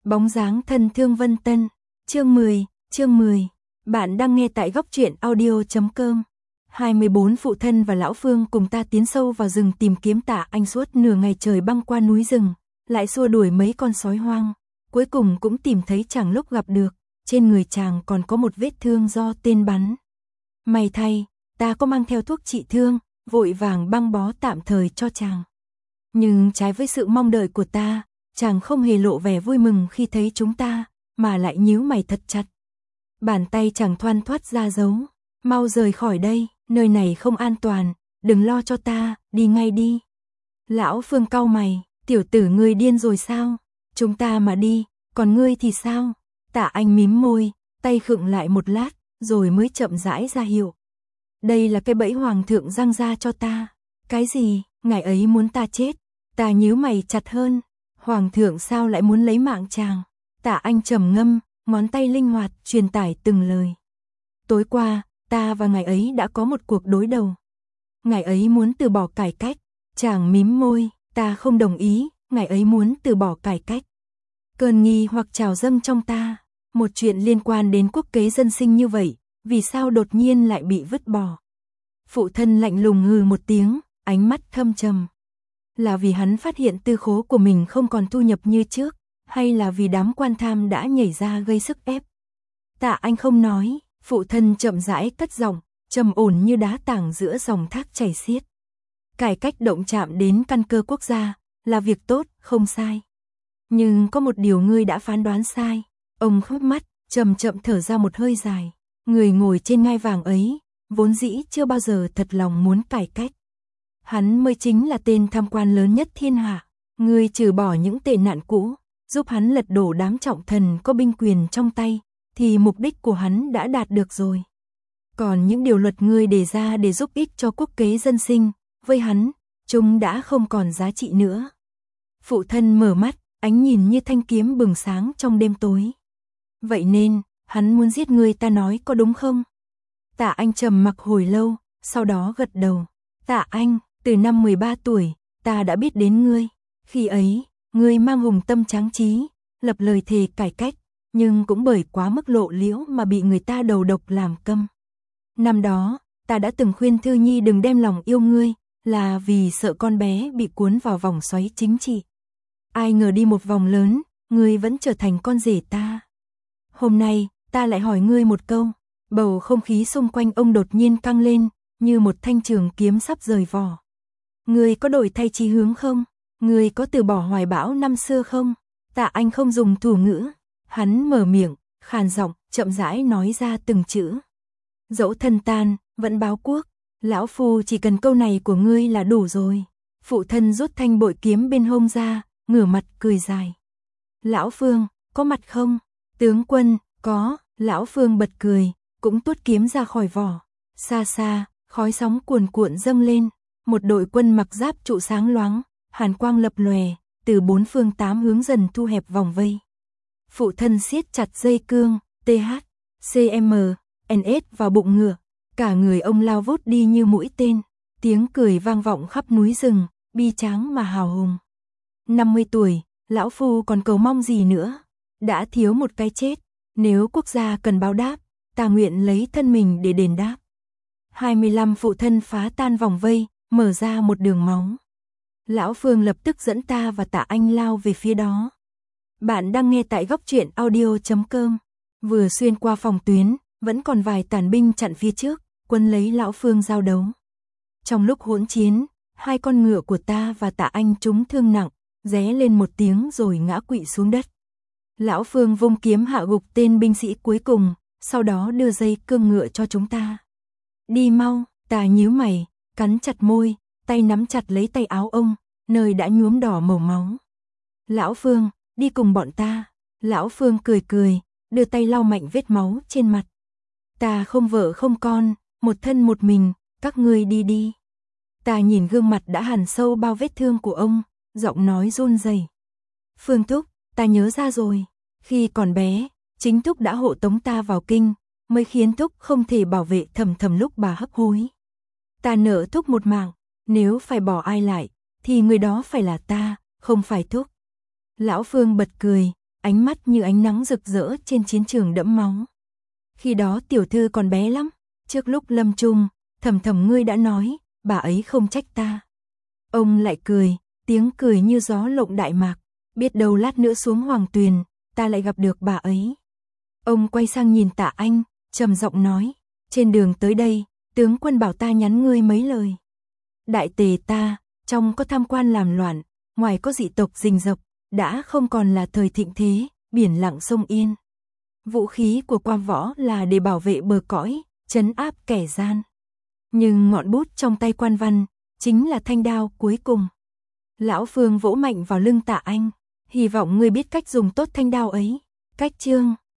Bóng dáng thân thương Vân Tân. Chương 10. Bạn đang nghe tại góc truyện audio.com. 24 Phụ thân và lão Phương cùng ta tiến sâu vào rừng tìm kiếm Tạ Anh suốt nửa ngày trời băng qua núi rừng, lại xua đuổi mấy con sói hoang, cuối cùng cũng tìm thấy chàng lúc gặp được, trên người chàng còn có một vết thương do tên bắn. May thay, ta có mang theo thuốc trị thương, vội vàng băng bó tạm thời cho chàng. Nhưng trái với sự mong đợi của ta, chàng không hề lộ vẻ vui mừng khi thấy chúng ta, mà lại nhíu mày thật chặt. Bàn tay chàng thoăn thoắt ra dấu, mau rời khỏi đây, nơi này không an toàn, đừng lo cho ta, đi ngay đi. Lão Phương cau mày, tiểu tử ngươi điên rồi sao? Chúng ta mà đi, còn ngươi thì sao? Tạ Anh mím môi, tay khựng lại một lát, rồi mới chậm rãi ra hiệu. Đây là cái bẫy hoàng thượng giăng ra cho ta. Cái gì? Ngài ấy muốn ta chết? Ta nhíu mày chặt hơn. Hoàng thượng sao lại muốn lấy mạng chàng? Tạ Anh trầm ngâm, ngón tay linh hoạt truyền tải từng lời. Tối qua, ta và ngài ấy đã có một cuộc đối đầu. Ngài ấy muốn từ bỏ cải cách. Chàng mím môi, ta không đồng ý, ngài ấy muốn từ bỏ cải cách. Cơn nghi hoặc trào dâng trong ta, một chuyện liên quan đến quốc kế dân sinh như vậy, vì sao đột nhiên lại bị vứt bỏ? Phụ thân lạnh lùng hừ một tiếng, ánh mắt thâm trầm. Là vì hắn phát hiện tư khố của mình không còn thu nhập như trước, hay là vì đám quan tham đã nhảy ra gây sức ép? Tạ Anh không nói, phụ thân chậm rãi cất giọng, trầm ổn như đá tảng giữa dòng thác chảy xiết. Cải cách động chạm đến căn cơ quốc gia, là việc tốt, không sai. Nhưng có một điều ngươi đã phán đoán sai. Ông khép mắt, chậm chậm thở ra một hơi dài. Người ngồi trên ngai vàng ấy, vốn dĩ chưa bao giờ thật lòng muốn cải cách. Hắn mới chính là tên tham quan lớn nhất thiên hạ. Ngươi trừ bỏ những tệ nạn cũ, giúp hắn lật đổ đám trọng thần có binh quyền trong tay, thì mục đích của hắn đã đạt được rồi. Còn những điều luật ngươi đề ra để giúp ích cho quốc kế dân sinh, với hắn, chúng đã không còn giá trị nữa. Phụ thân mở mắt, ánh nhìn như thanh kiếm bừng sáng trong đêm tối. Vậy nên, hắn muốn giết ngươi, ta nói có đúng không? Tạ Anh trầm mặc hồi lâu, sau đó gật đầu. Tạ Anh, từ năm 13 tuổi, ta đã biết đến ngươi. Khi ấy, ngươi mang hùng tâm tráng trí, lập lời thề cải cách, nhưng cũng bởi quá mức lộ liễu mà bị người ta đầu độc làm câm. Năm đó, ta đã từng khuyên Thư Nhi đừng đem lòng yêu ngươi, là vì sợ con bé bị cuốn vào vòng xoáy chính trị. Ai ngờ đi một vòng lớn, ngươi vẫn trở thành con rể ta. Hôm nay, ta lại hỏi ngươi một câu. Bầu không khí xung quanh ông đột nhiên căng lên, như một thanh trường kiếm sắp rời vỏ. Ngươi có đổi thay chí hướng không? Ngươi có từ bỏ hoài bão năm xưa không? Tạ Anh không dùng thủ ngữ. Hắn mở miệng, khàn giọng, chậm rãi nói ra từng chữ. Dẫu thân tan, vẫn báo quốc. Lão phu chỉ cần câu này của ngươi là đủ rồi. Phụ thân rút thanh bội kiếm bên hông ra, ngửa mặt cười dài. Lão Phương, có mặt không? Tướng quân, có. Lão Phương bật cười, cũng tuốt kiếm ra khỏi vỏ. Xa xa, khói sóng cuồn cuộn dâng lên. Một đội quân mặc giáp trụ sáng loáng, hàn quang lập lòe, từ bốn phương tám hướng dần thu hẹp vòng vây. Phụ thân siết chặt dây cương, TH, CM, NS vào bụng ngựa. Cả người ông lao vút đi như mũi tên. Tiếng cười vang vọng khắp núi rừng, bi tráng mà hào hùng. 50 tuổi, lão phu còn cầu mong gì nữa? Đã thiếu một cái chết. Nếu quốc gia cần báo đáp, ta nguyện lấy thân mình để đền đáp. 25 phụ thân phá tan vòng vây, mở ra một đường máu. Lão Phương lập tức dẫn ta và Tạ Anh lao về phía đó. Bạn đang nghe tại góc truyện audio.com. Vừa xuyên qua phòng tuyến, vẫn còn vài tàn binh chặn phía trước, quân lấy lão Phương giao đấu. Trong lúc hỗn chiến, hai con ngựa của ta và Tạ Anh trúng thương nặng, ré lên một tiếng rồi ngã quỵ xuống đất. Lão Phương vung kiếm hạ gục tên binh sĩ cuối cùng, sau đó đưa dây cương ngựa cho chúng ta. Đi mau, ta nhíu mày, cắn chặt môi, tay nắm chặt lấy tay áo ông, nơi đã nhuốm đỏ màu máu. Lão Phương, đi cùng bọn ta. Lão Phương cười cười, đưa tay lau mạnh vết máu trên mặt. Ta không vợ không con, một thân một mình, các ngươi đi đi. Ta nhìn gương mặt đã hằn sâu bao vết thương của ông, giọng nói run rẩy. Phương thúc, ta nhớ ra rồi. Khi còn bé, chính thúc đã hộ tống ta vào kinh, mới khiến thúc không thể bảo vệ Thầm Thầm lúc bà hấp hối. Ta nợ thúc một mạng, nếu phải bỏ ai lại, thì người đó phải là ta, không phải thúc. Lão Phương bật cười, ánh mắt như ánh nắng rực rỡ trên chiến trường đẫm máu. Khi đó tiểu thư còn bé lắm, trước lúc lâm chung, Thầm Thầm ngươi đã nói, bà ấy không trách ta. Ông lại cười, tiếng cười như gió lộng đại mạc, biết đâu lát nữa xuống Hoàng Tuyền, ta lại gặp được bà ấy. Ông quay sang nhìn Tạ Anh, trầm giọng nói, trên đường tới đây, tướng quân bảo ta nhắn ngươi mấy lời. Đại tề ta, trong có tham quan làm loạn, ngoài có dị tộc rình rập, đã không còn là thời thịnh thế, biển lặng sông yên. Vũ khí của quan võ là để bảo vệ bờ cõi, trấn áp kẻ gian. Nhưng ngọn bút trong tay quan văn, chính là thanh đao cuối cùng. Lão Phương vỗ mạnh vào lưng Tạ Anh, hy vọng ngươi biết cách dùng tốt thanh đao ấy. Cách chương